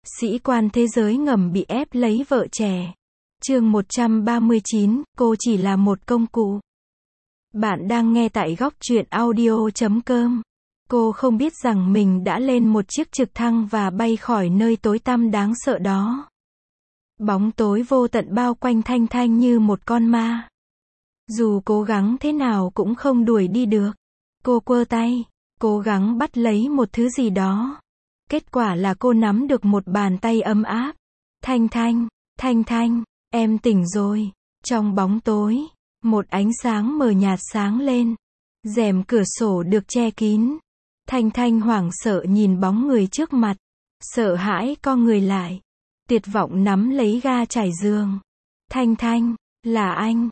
Sĩ quan thế giới ngầm bị ép lấy vợ trẻ. Chương 139, cô chỉ là một công cụ. Bạn đang nghe tại góc truyện audio.com. Cô không biết rằng mình đã lên một chiếc trực thăng và bay khỏi nơi tối tăm đáng sợ đó. Bóng tối vô tận bao quanh Thanh Thanh như một con ma. Dù cố gắng thế nào cũng không đuổi đi được. Cô quơ tay, cố gắng bắt lấy một thứ gì đó. Kết quả là cô nắm được một bàn tay ấm áp. Thanh Thanh, Thanh Thanh, em tỉnh rồi. Trong bóng tối, một ánh sáng mờ nhạt sáng lên. Rèm cửa sổ được che kín. Thanh Thanh hoảng sợ nhìn bóng người trước mặt. Sợ hãi co người lại. Tuyệt vọng nắm lấy ga trải giường. Thanh Thanh, là anh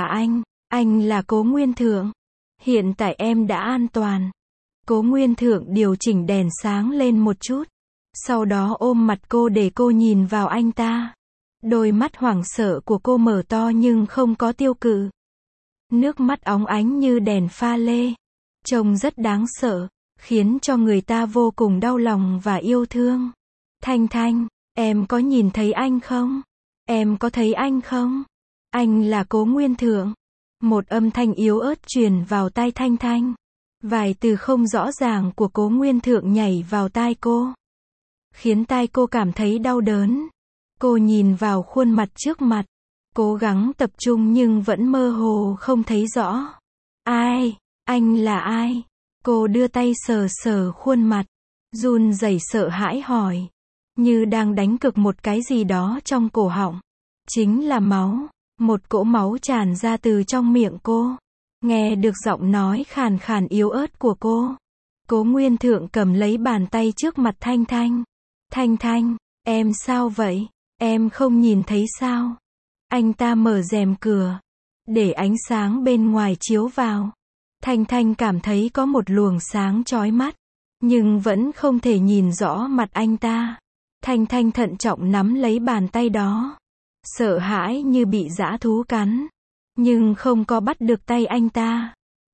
là Cố Nguyên Thượng. Hiện tại em đã an toàn. Cố Nguyên Thượng điều chỉnh đèn sáng lên một chút. Sau đó ôm mặt cô để cô nhìn vào anh ta. Đôi mắt hoảng sợ của cô mở to nhưng không có tiêu cự. Nước mắt óng ánh như đèn pha lê. Trông rất đáng sợ, khiến cho người ta vô cùng đau lòng và yêu thương. Thanh Thanh, em có nhìn thấy anh không? Em có thấy anh không? Anh là Cố Nguyên Thượng. Một âm thanh yếu ớt truyền vào tai Thanh Thanh. Vài từ không rõ ràng của Cố Nguyên Thượng nhảy vào tai cô. Khiến tai cô cảm thấy đau đớn. Cô nhìn vào khuôn mặt trước mặt. Cố gắng tập trung nhưng vẫn mơ hồ không thấy rõ. Ai? Anh là ai? Cô đưa tay sờ sờ khuôn mặt. Run rẩy sợ hãi hỏi. Như đang đánh cực một cái gì đó trong cổ họng. Chính là máu. Một cỗ máu tràn ra từ trong miệng cô. Nghe được giọng nói khàn khàn yếu ớt của cô. Cố Nguyên Thượng cầm lấy bàn tay trước mặt Thanh Thanh. Thanh Thanh, em sao vậy? Em không nhìn thấy sao? Anh ta mở rèm cửa. Để ánh sáng bên ngoài chiếu vào. Thanh Thanh cảm thấy có một luồng sáng chói mắt. Nhưng vẫn không thể nhìn rõ mặt anh ta. Thanh Thanh thận trọng nắm lấy bàn tay đó. Sợ hãi như bị dã thú cắn. Nhưng không có bắt được tay anh ta.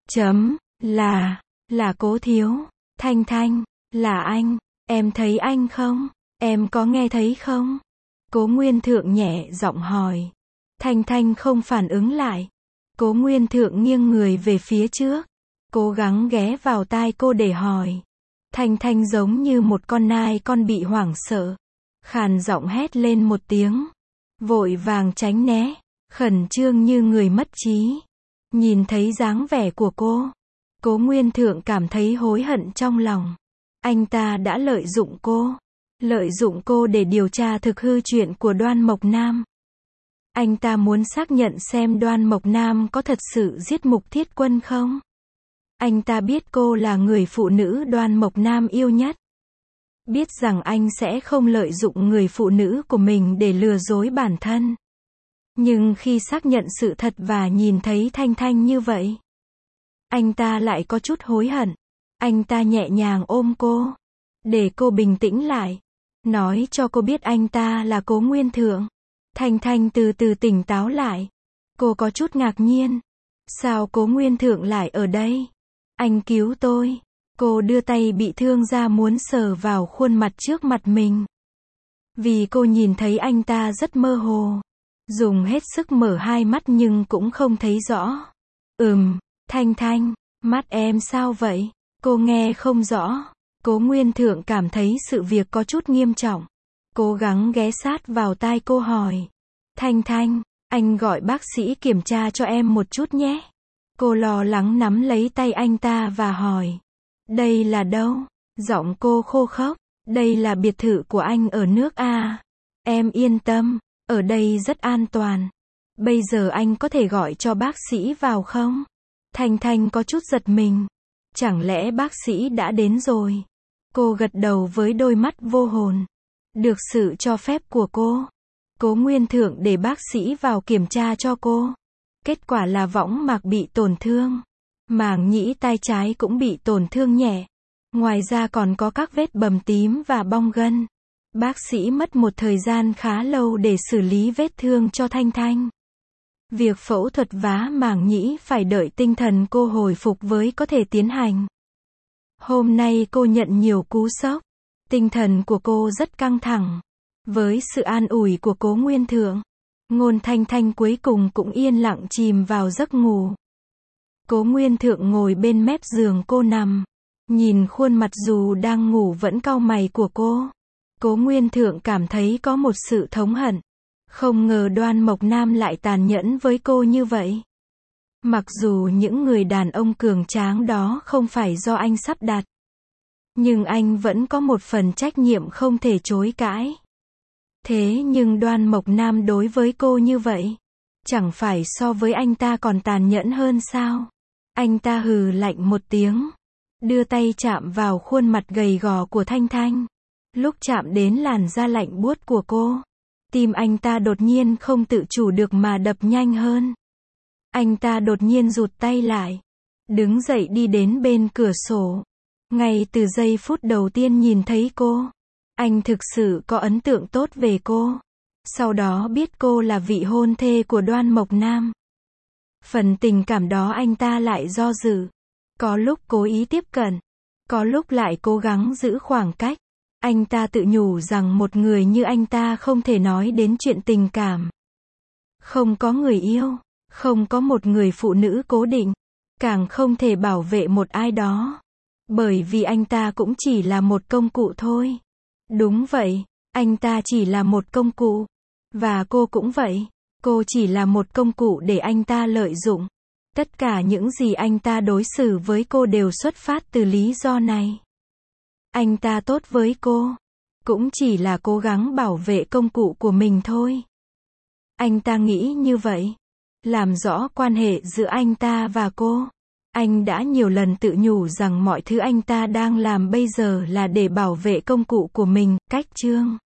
Là Cố thiếu. Thanh Thanh, là anh. Em thấy anh không? Em có nghe thấy không? Cố Nguyên Thượng nhẹ giọng hỏi. Thanh Thanh không phản ứng lại. Cố Nguyên Thượng nghiêng người về phía trước. Cố gắng ghé vào tai cô để hỏi. Thanh Thanh giống như một con nai con bị hoảng sợ. Khàn giọng hét lên một tiếng. Vội vàng tránh né. Khẩn trương như người mất trí. Nhìn thấy dáng vẻ của cô. Cố Nguyên Thượng cảm thấy hối hận trong lòng. Anh ta đã lợi dụng cô. Lợi dụng cô để điều tra thực hư chuyện của Đoan Mộc Nam. Anh ta muốn xác nhận xem Đoan Mộc Nam có thật sự giết Mục Thiết Quân không? Anh ta biết cô là người phụ nữ Đoan Mộc Nam yêu nhất. Biết rằng anh sẽ không lợi dụng người phụ nữ của mình để lừa dối bản thân. Nhưng khi xác nhận sự thật và nhìn thấy Thanh Thanh như vậy, anh ta lại có chút hối hận. Anh ta nhẹ nhàng ôm cô, để cô bình tĩnh lại. Nói cho cô biết anh ta là Cố Nguyên Thượng. Thanh Thanh từ từ tỉnh táo lại. Cô có chút ngạc nhiên. Sao Cố Nguyên Thượng lại ở đây? Anh cứu tôi. Cô đưa tay bị thương ra muốn sờ vào khuôn mặt trước mặt mình. Vì cô nhìn thấy anh ta rất mơ hồ. Dùng hết sức mở hai mắt nhưng cũng không thấy rõ. Thanh Thanh, mắt em sao vậy? Cô nghe không rõ. Cố Nguyên Thượng cảm thấy sự việc có chút nghiêm trọng. Cố gắng ghé sát vào tai cô hỏi. Thanh Thanh, anh gọi bác sĩ kiểm tra cho em một chút nhé. Cô lo lắng nắm lấy tay anh ta và hỏi. Đây là đâu? Giọng cô khô khốc. Đây là biệt thự của anh ở nước A. Em yên tâm, ở đây rất an toàn. Bây giờ anh có thể gọi cho bác sĩ vào không? Thanh Thanh có chút giật mình. Chẳng lẽ bác sĩ đã đến rồi? Cô gật đầu với đôi mắt vô hồn. Được sự cho phép của cô, Cố Nguyên Thượng để bác sĩ vào kiểm tra cho cô. Kết quả là võng mạc bị tổn thương. Màng nhĩ tai trái cũng bị tổn thương nhẹ. Ngoài ra còn có các vết bầm tím và bong gân. Bác sĩ mất một thời gian khá lâu để xử lý vết thương cho Thanh Thanh. Việc phẫu thuật vá màng nhĩ phải đợi tinh thần cô hồi phục với có thể tiến hành. Hôm nay cô nhận nhiều cú sốc. Tinh thần của cô rất căng thẳng. Với sự an ủi của Cố Nguyên Thượng, Ngôn Thanh Thanh cuối cùng cũng yên lặng chìm vào giấc ngủ. Cố Nguyên Thượng ngồi bên mép giường cô nằm, nhìn khuôn mặt dù đang ngủ vẫn cau mày của cô. Cố Nguyên Thượng cảm thấy có một sự thống hận. Không ngờ Đoan Mộc Nam lại tàn nhẫn với cô như vậy. Mặc dù những người đàn ông cường tráng đó không phải do anh sắp đặt, nhưng anh vẫn có một phần trách nhiệm không thể chối cãi. Thế nhưng Đoan Mộc Nam đối với cô như vậy, chẳng phải so với anh ta còn tàn nhẫn hơn sao? Anh ta hừ lạnh một tiếng, đưa tay chạm vào khuôn mặt gầy gò của Thanh Thanh. Lúc chạm đến làn da lạnh buốt của cô, tim anh ta đột nhiên không tự chủ được mà đập nhanh hơn. Anh ta đột nhiên rụt tay lại, đứng dậy đi đến bên cửa sổ. Ngay từ giây phút đầu tiên nhìn thấy cô, anh thực sự có ấn tượng tốt về cô. Sau đó biết cô là vị hôn thê của Đoan Mộc Nam. Phần tình cảm đó anh ta lại do dự. Có lúc cố ý tiếp cận, có lúc lại cố gắng giữ khoảng cách. Anh ta tự nhủ rằng một người như anh ta không thể nói đến chuyện tình cảm. Không có người yêu, không có một người phụ nữ cố định, càng không thể bảo vệ một ai đó. Bởi vì anh ta cũng chỉ là một công cụ thôi. Đúng vậy, anh ta chỉ là một công cụ. Và cô cũng vậy, cô chỉ là một công cụ để anh ta lợi dụng. Tất cả những gì anh ta đối xử với cô đều xuất phát từ lý do này. Anh ta tốt với cô, cũng chỉ là cố gắng bảo vệ công cụ của mình thôi. Anh ta nghĩ như vậy. Làm rõ quan hệ giữa anh ta và cô. Anh đã nhiều lần tự nhủ rằng mọi thứ anh ta đang làm bây giờ là để bảo vệ công cụ của mình. Cách chương